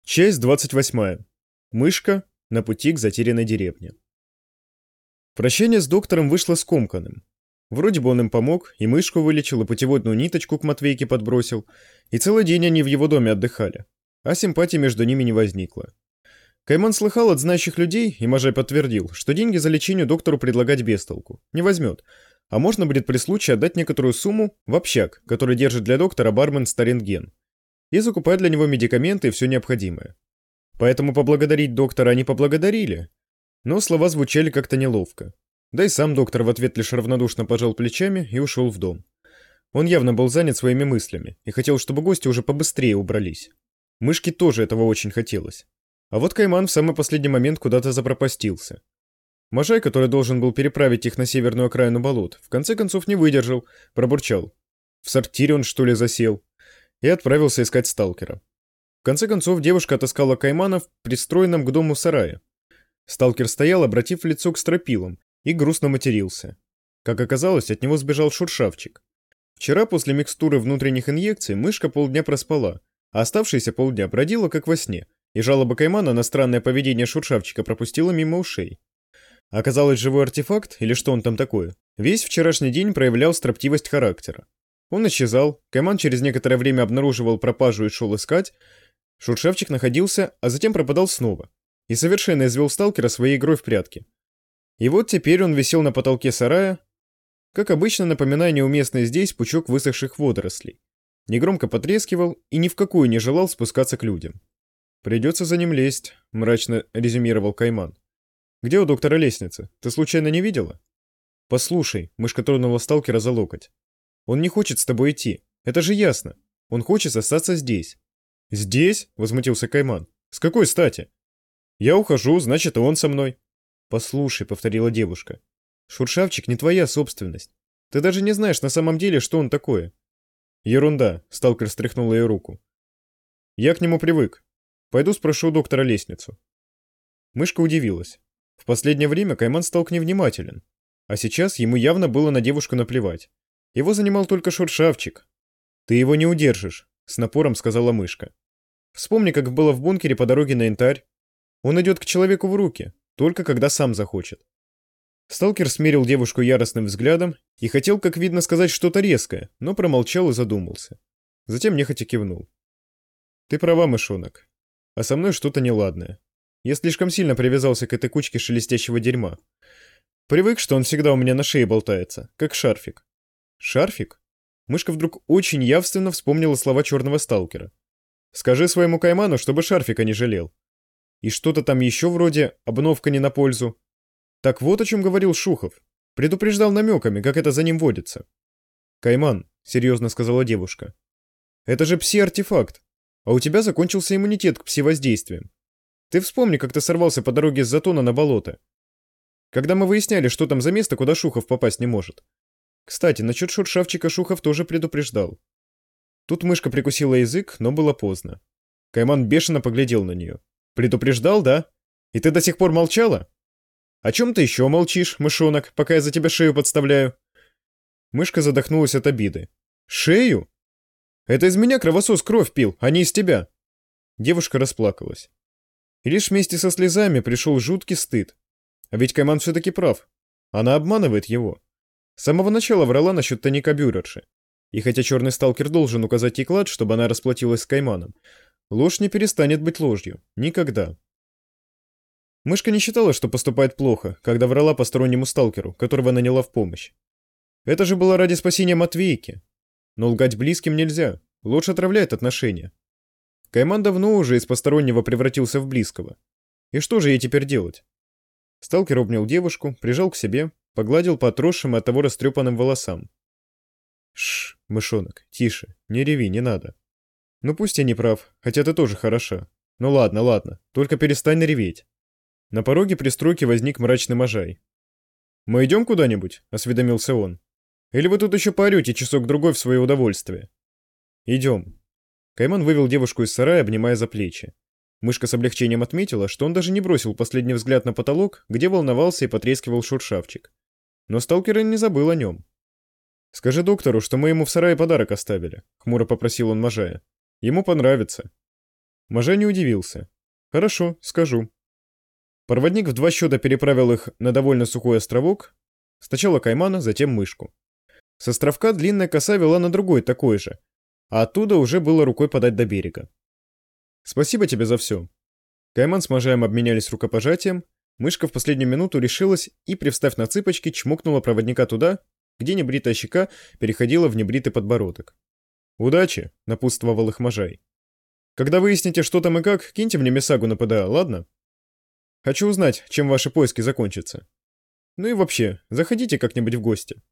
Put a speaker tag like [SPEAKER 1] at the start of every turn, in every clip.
[SPEAKER 1] Часть 28. Мышка на пути к затерянной деревне. Прощание с доктором вышло скомканным. Вроде бы он им помог, и мышку вылечил, и путеводную ниточку к Матвейке подбросил, и целый день они в его доме отдыхали, а симпатии между ними не возникло. Кайман слыхал от знающих людей, и Можай подтвердил, что деньги за лечение доктору предлагать без толку, не возьмет, а можно будет при случае отдать некоторую сумму в общак, который держит для доктора бармен Старентген, и закупать для него медикаменты и все необходимое. Поэтому поблагодарить доктора они поблагодарили, но слова звучали как-то неловко. Да и сам доктор в ответ лишь равнодушно пожал плечами и ушел в дом. Он явно был занят своими мыслями и хотел, чтобы гости уже побыстрее убрались. Мышке тоже этого очень хотелось. А вот Кайман в самый последний момент куда-то запропастился. Можай, который должен был переправить их на северную окраину болот, в конце концов не выдержал, пробурчал. В сортире он, что ли, засел? И отправился искать сталкера. В конце концов, девушка отыскала Каймана в пристроенном к дому сарае. Сталкер стоял, обратив лицо к стропилам, и грустно матерился. Как оказалось, от него сбежал шуршавчик. Вчера после микстуры внутренних инъекций мышка полдня проспала, а оставшиеся полдня бродила как во сне, и жалоба Каймана на странное поведение шуршавчика пропустила мимо ушей. Оказалось, живой артефакт, или что он там такое, весь вчерашний день проявлял строптивость характера. Он исчезал, Кайман через некоторое время обнаруживал пропажу и шел искать, шуршавчик находился, а затем пропадал снова, и совершенно извел сталкера своей игрой в прятки. И вот теперь он висел на потолке сарая, как обычно напоминая неуместный здесь пучок высохших водорослей. Негромко потрескивал и ни в какую не желал спускаться к людям. «Придется за ним лезть», — мрачно резюмировал Кайман. «Где у доктора лестница? Ты случайно не видела?» «Послушай», — мышка тронула сталкера за локоть. «Он не хочет с тобой идти. Это же ясно. Он хочет остаться здесь». «Здесь?» — возмутился Кайман. «С какой стати?» «Я ухожу, значит, и он со мной». «Послушай», — повторила девушка. «Шуршавчик не твоя собственность. Ты даже не знаешь на самом деле, что он такое». «Ерунда», — сталкер стряхнул ее руку. «Я к нему привык. Пойду спрошу у доктора лестницу». Мышка удивилась. В последнее время Кайман стал к ней внимателен. А сейчас ему явно было на девушку наплевать. Его занимал только шуршавчик. «Ты его не удержишь», — с напором сказала мышка. «Вспомни, как было в бункере по дороге на Янтарь. Он идет к человеку в руки, только когда сам захочет». Сталкер смерил девушку яростным взглядом и хотел, как видно, сказать что-то резкое, но промолчал и задумался. Затем нехотя кивнул. «Ты права, мышонок. А со мной что-то неладное. Я слишком сильно привязался к этой кучке шелестящего дерьма. Привык, что он всегда у меня на шее болтается, как шарфик». «Шарфик?» Мышка вдруг очень явственно вспомнила слова черного сталкера. «Скажи своему Кайману, чтобы шарфика не жалел». И что-то там еще вроде «обновка не на пользу». Так вот о чем говорил Шухов. Предупреждал намеками, как это за ним водится. «Кайман», — серьезно сказала девушка, — «это же пси-артефакт, а у тебя закончился иммунитет к пси-воздействиям. Ты вспомни, как ты сорвался по дороге с Затона на болото. Когда мы выясняли, что там за место, куда Шухов попасть не может. Кстати, насчет шуршавчика Шухов тоже предупреждал». Тут мышка прикусила язык, но было поздно. Кайман бешено поглядел на нее. «Предупреждал, да? И ты до сих пор молчала? О чем ты еще молчишь, мышонок, пока я за тебя шею подставляю?» Мышка задохнулась от обиды. «Шею? Это из меня кровосос кровь пил, а не из тебя!» Девушка расплакалась. И лишь вместе со слезами пришел жуткий стыд. А ведь Кайман все-таки прав. Она обманывает его. С самого начала врала насчет тайника бюрерши. И хотя черный сталкер должен указать ей клад, чтобы она расплатилась с Кайманом, ложь не перестанет быть ложью. Никогда. Мышка не считала, что поступает плохо, когда врала постороннему сталкеру, которого наняла в помощь. Это же было ради спасения Матвейки. Но лгать близким нельзя. Ложь отравляет отношения. Кайман давно уже из постороннего превратился в близкого. И что же ей теперь делать? Сталкер обнял девушку, прижал к себе, погладил по отросшим и оттого растрепанным волосам. «Шш, мышонок, тише, не реви, не надо. Ну пусть я не прав, хотя ты тоже хороша. Ну ладно, ладно, только перестань реветь». На пороге пристройки возник мрачный Можай. «Мы идем куда-нибудь?» — осведомился он. «Или вы тут еще поорете часок-другой в свое удовольствие?» «Идем». Кайман вывел девушку из сарая, обнимая за плечи. Мышка с облегчением отметила, что он даже не бросил последний взгляд на потолок, где волновался и потрескивал шуршавчик. Но сталкер и не забыл о нем. «Скажи доктору, что мы ему в сарае подарок оставили», — хмуро попросил он Можая. «Ему понравится». Можай не удивился. Хорошо, скажу. Проводник в 2 счета переправил их на довольно сухой островок. Сначала Каймана, затем Мышку. С островка длинная коса вела на другой такой же, а оттуда уже было рукой подать до берега. Спасибо тебе за все. Кайман с Можаем обменялись рукопожатием. Мышка в последнюю минуту решилась и, привстав на цыпочки, чмокнула проводника туда, где небритая щека переходила в небритый подбородок. «Удачи!» — напутствовал их Можай. «Когда выясните, что там и как, киньте мне Мисагу на ПДА, ладно? Хочу узнать, чем ваши поиски закончатся. Ну и вообще, заходите как-нибудь в гости».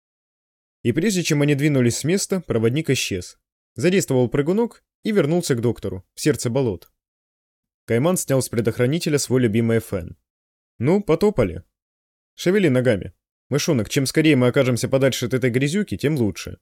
[SPEAKER 1] И прежде чем они двинулись с места, проводник исчез. Задействовал прыгунок и вернулся к доктору, в сердце болот. Кайман снял с предохранителя свой любимый ФН. «Ну, потопали. Шевели ногами. Мышонок, чем скорее мы окажемся подальше от этой грязюки, тем лучше».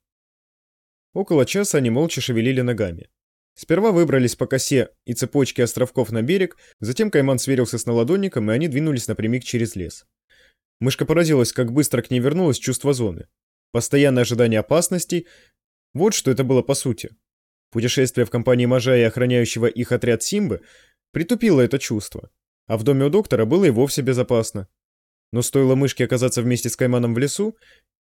[SPEAKER 1] Около часа они молча шевелили ногами. Сперва выбрались по косе и цепочке островков на берег, затем Кайман сверился с наладонником, и они двинулись напрямик через лес. Мышка поразилась, как быстро к ней вернулось чувство зоны. Постоянное ожидание опасностей — вот что это было по сути. Путешествие в компании Можая и охраняющего их отряд Симбы притупило это чувство, а в доме у доктора было и вовсе безопасно. Но стоило Мышке оказаться вместе с Кайманом в лесу,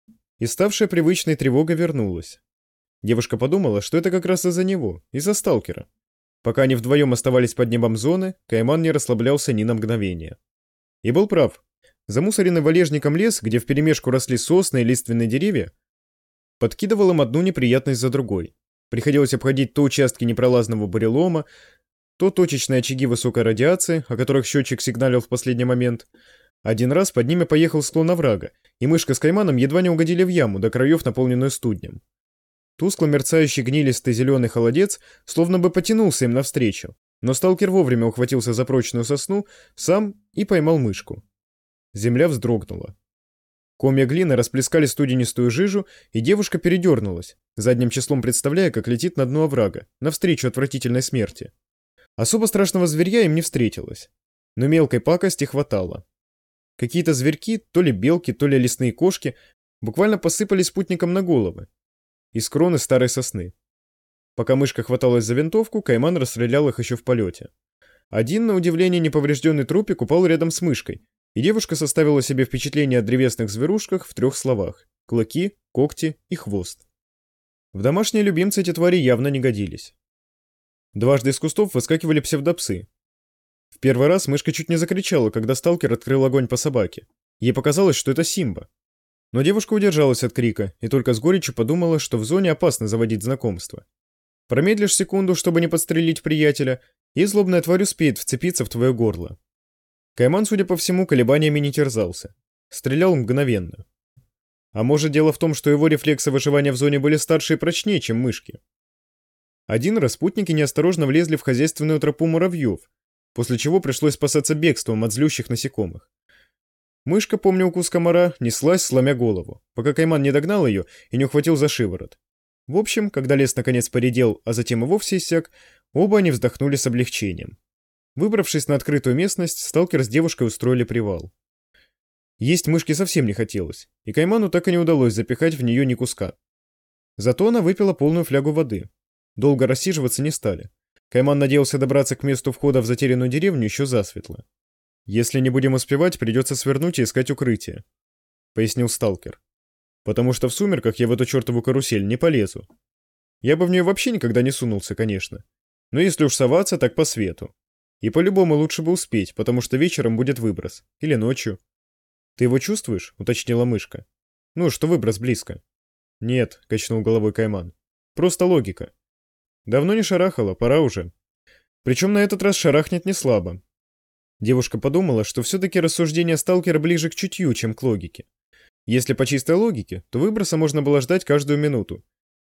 [SPEAKER 1] и ставшая привычной тревога вернулась. Девушка подумала, что это как раз из-за него, из-за сталкера. Пока они вдвоем оставались под небом зоны, Кайман не расслаблялся ни на мгновение. И был прав. Замусоренный валежником лес, где вперемешку росли сосны и лиственные деревья, подкидывал им одну неприятность за другой. Приходилось обходить то участки непролазного бурелома, то точечные очаги высокой радиации, о которых счетчик сигналил в последний момент. Один раз под ними поехал склон оврага, и Мышка с Кайманом едва не угодили в яму, до краев наполненную студнем. Тускло мерцающий гнилистый зеленый холодец словно бы потянулся им навстречу, но сталкер вовремя ухватился за прочную сосну сам и поймал Мышку. Земля вздрогнула. Комья глины расплескали студенистую жижу, и девушка передернулась, задним числом представляя, как летит на дно оврага, навстречу отвратительной смерти. Особо страшного зверья им не встретилось, но мелкой пакости хватало. Какие-то зверьки, то ли белки, то ли лесные кошки, буквально посыпались спутникам на головы из кроны старой сосны. Пока Мышка хваталась за винтовку, Кайман расстрелял их еще в полете. Один, на удивление, неповрежденный трупик упал рядом с Мышкой, и девушка составила себе впечатление о древесных зверушках в 3 словах: клыки, когти и хвост. В домашние любимцы эти твари явно не годились. Дважды из кустов выскакивали псевдопсы. В первый раз Мышка чуть не закричала, когда сталкер открыл огонь по собаке. Ей показалось, что это Симба. Но девушка удержалась от крика и только с горечью подумала, что в зоне опасно заводить знакомство. Промедлишь секунду, чтобы не подстрелить приятеля, и злобная тварь успеет вцепиться в твое горло. Кайман, судя по всему, колебаниями не терзался. Стрелял мгновенно. А может, дело в том, что его рефлексы выживания в зоне были старше и прочнее, чем Мышки. Один раз спутники неосторожно влезли в хозяйственную тропу муравьев, после чего пришлось спасаться бегством от злющих насекомых. Мышка, помня укус комара, неслась, сломя голову, пока Кайман не догнал ее и не ухватил за шиворот. В общем, когда лес наконец поредел, а затем и вовсе иссяк, оба они вздохнули с облегчением. Выбравшись на открытую местность, сталкер с девушкой устроили привал. Есть Мышке совсем не хотелось, и Кайману так и не удалось запихать в нее ни куска. Зато она выпила полную флягу воды. Долго рассиживаться не стали. Кайман надеялся добраться к месту входа в затерянную деревню еще засветло. «Если не будем успевать, придется свернуть и искать укрытие», — пояснил сталкер. «Потому что в сумерках я в эту чертову карусель не полезу. Я бы в нее вообще никогда не сунулся, конечно. Но если уж соваться, так по свету. И по-любому лучше бы успеть, потому что вечером будет выброс. Или ночью». «Ты его чувствуешь?» — уточнила Мышка. «Ну, что выброс близко». «Нет», — качнул головой Кайман. «Просто логика. Давно не шарахало, пора уже. Причем на этот раз шарахнет не слабо». Девушка подумала, что все-таки рассуждение сталкера ближе к чутью, чем к логике. Если по чистой логике, то выброса можно было ждать каждую минуту.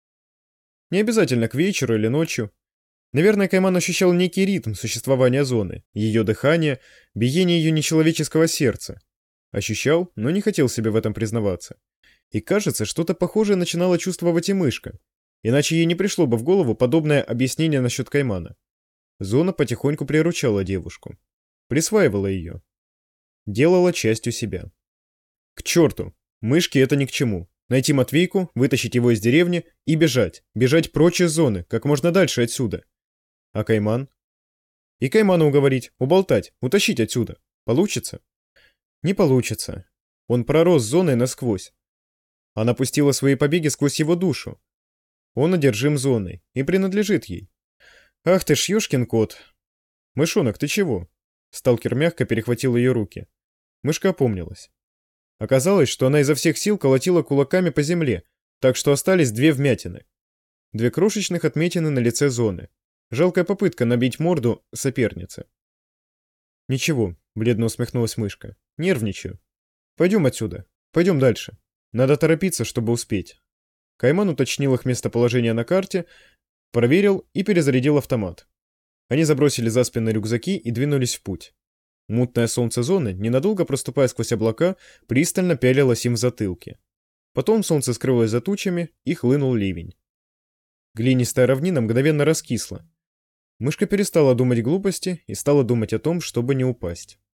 [SPEAKER 1] Не обязательно к вечеру или ночью. Наверное, Кайман ощущал некий ритм существования зоны, ее дыхание, биение ее нечеловеческого сердца. Ощущал, но не хотел себе в этом признаваться. И кажется, что-то похожее начинала чувствовать и Мышка. Иначе ей не пришло бы в голову подобное объяснение насчет Каймана. Зона потихоньку приручала девушку. Присваивала ее. Делала частью себя. К черту! Мышке это ни к чему. Найти Матвейку, вытащить его из деревни и бежать. Бежать прочь из зоны, как можно дальше отсюда. А Кайман? И Каймана уговорить, уболтать, утащить отсюда. Получится? Не получится. Он пророс зоной насквозь. Она пустила свои побеги сквозь его душу. Он одержим зоной и принадлежит ей. Ах ты ж ёшкин кот. Мышонок, ты чего? Сталкер мягко перехватил ее руки. Мышка опомнилась. Оказалось, что она изо всех сил колотила кулаками по земле, так что остались две вмятины. Две крошечных отметины на лице зоны. Жалкая попытка набить морду соперницы. «Ничего», — бледно усмехнулась мышка. «Нервничаю. Пойдем отсюда. Пойдем дальше. Надо торопиться, чтобы успеть». Кайман уточнил их местоположение на карте, проверил и перезарядил автомат. Они забросили за спины рюкзаки и двинулись в путь. Мутное солнце зоны, ненадолго проступая сквозь облака, пристально пялилось им в затылки. Потом солнце скрылось за тучами, и хлынул ливень. Глинистая равнина мгновенно раскисла. Мышка перестала думать глупости и стала думать о том, чтобы не упасть.